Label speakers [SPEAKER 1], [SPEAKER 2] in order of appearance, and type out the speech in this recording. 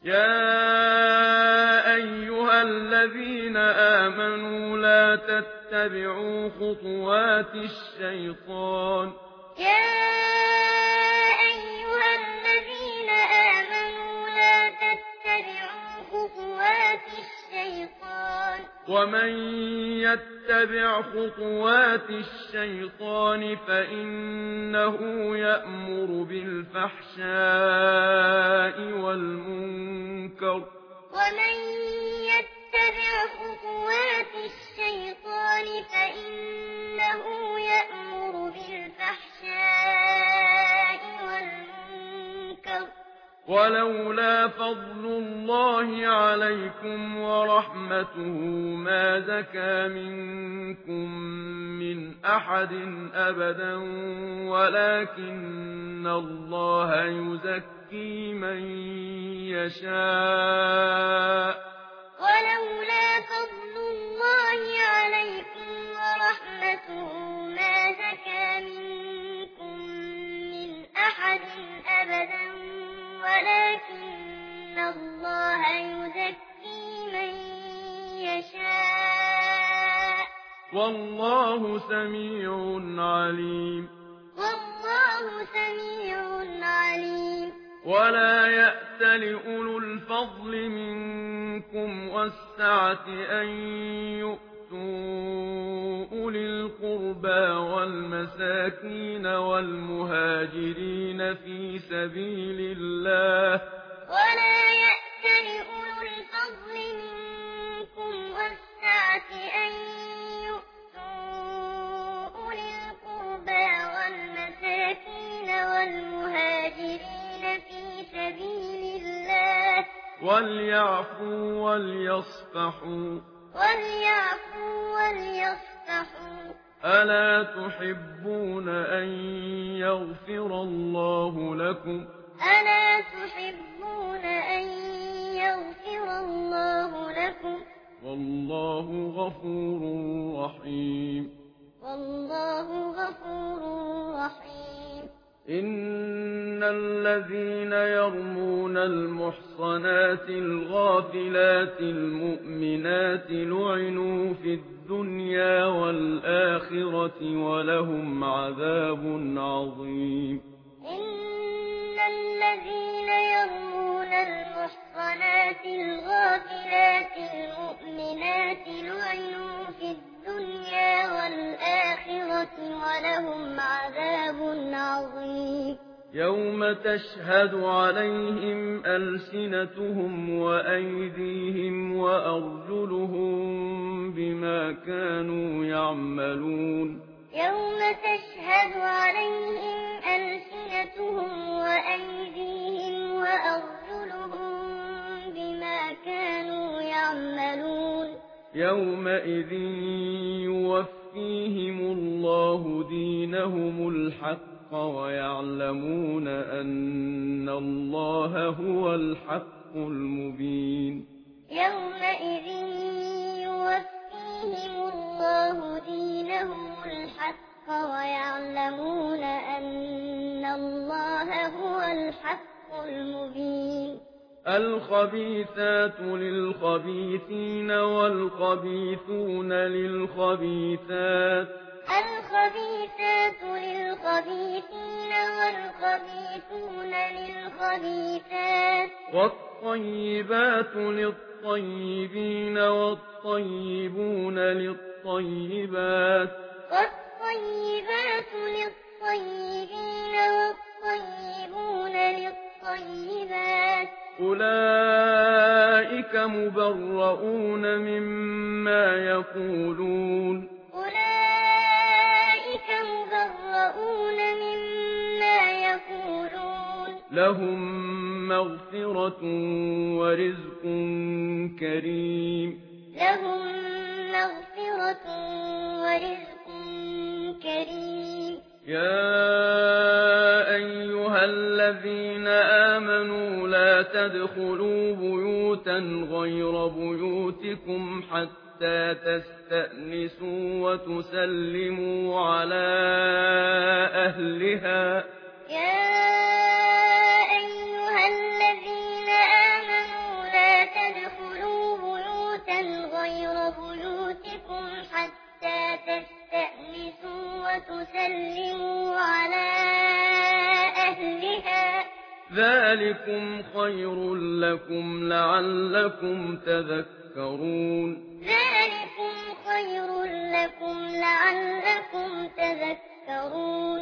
[SPEAKER 1] يا أيها الذين آمنوا لا تتبعوا خطوات الشيطان
[SPEAKER 2] يا أيها الذين آمنوا لا تتبعوا خطوات الشيطان
[SPEAKER 1] ومن يتبع خطوات الشيطان فإنه يأمر بالفحشاء والمنكر
[SPEAKER 2] ومن يتبع خطوات الشيطان فإنه يأمر بالفحشاء والمنكر
[SPEAKER 1] ولولا فضل الله عليكم ورحمته ما زكى منكم من أحد أبدا ولكن الله يزكي من يشاء
[SPEAKER 2] ولولا فضل الله عليكم ورحمته ما زكى منكم من أحد أبدا ولكن الله يزكي من يشاء
[SPEAKER 1] والله سميع عليم
[SPEAKER 2] والله سميع عليم
[SPEAKER 1] ولا يأت لأولو الفضل منكم والسعة أن يؤتوا أولي القربى والمساكين والمهاجرين في سبيل الله
[SPEAKER 2] ولا يأت لأولو الفضل منكم والسعة أن يؤتوا أولي القربى والمساكين والمهاجرين في سبيل الله
[SPEAKER 1] وليعفوا وليصفحوا ألا تحبون أن يغفر الله لكم
[SPEAKER 2] ألا تحبون أن يغفر الله لكم
[SPEAKER 1] والله غفور رحيم
[SPEAKER 2] والله غفور رحيم
[SPEAKER 1] إن الذين يرمون المحصنات الغافلات المؤمنات لعنوا في الدنيا والآخرة ولهم عذاب عظيم
[SPEAKER 2] إن الذين يرمون المحصنات الغافلات المؤمنات لعنوا في الدنيا والآخرة ولهم عذاب عظيم
[SPEAKER 1] يوم تشهد عليهم ألسنتهم وأيديهم وأرجلهم بما كانوا يعملون
[SPEAKER 2] يوم تشهد عليهم ألسنتهم وأيديهم وأرجلهم بما كانوا يعملون
[SPEAKER 1] يومئذ يوفيهم الله دينهم الحق ويعلمون أن الله هو الحق المبين
[SPEAKER 2] يومئذ يوفيهم الله دينهم الحق ويعلمون أن الله هو الحق المبين
[SPEAKER 1] الخبيثات للخبيثين والخبيثون للخبيثات
[SPEAKER 2] الخبيثات للخبيثين والخبيثون للخبيثات
[SPEAKER 1] والطيبات للطيبين والطيبون للطيبات
[SPEAKER 2] والطيبات للطيبين والطيبون للطيبات
[SPEAKER 1] أولئك مبرؤون مما يقولون
[SPEAKER 2] أولئك مبرؤون مما يقولون
[SPEAKER 1] لهم مغفرة ورزق كريم
[SPEAKER 2] لهم مغفرة ورزق كريم
[SPEAKER 1] يا أيها الذين آمنوا لا تدخلوا بيوتا غير بيوتكم حتى تستأنسوا وتسلموا على أهلها
[SPEAKER 2] يا أيها الذين آمنوا تستأنسوا وتسلموا على أهلها
[SPEAKER 1] ذلكم خير لكم لعلكم تذكرون
[SPEAKER 2] ذلكم خير لكم لعلكم تذكرون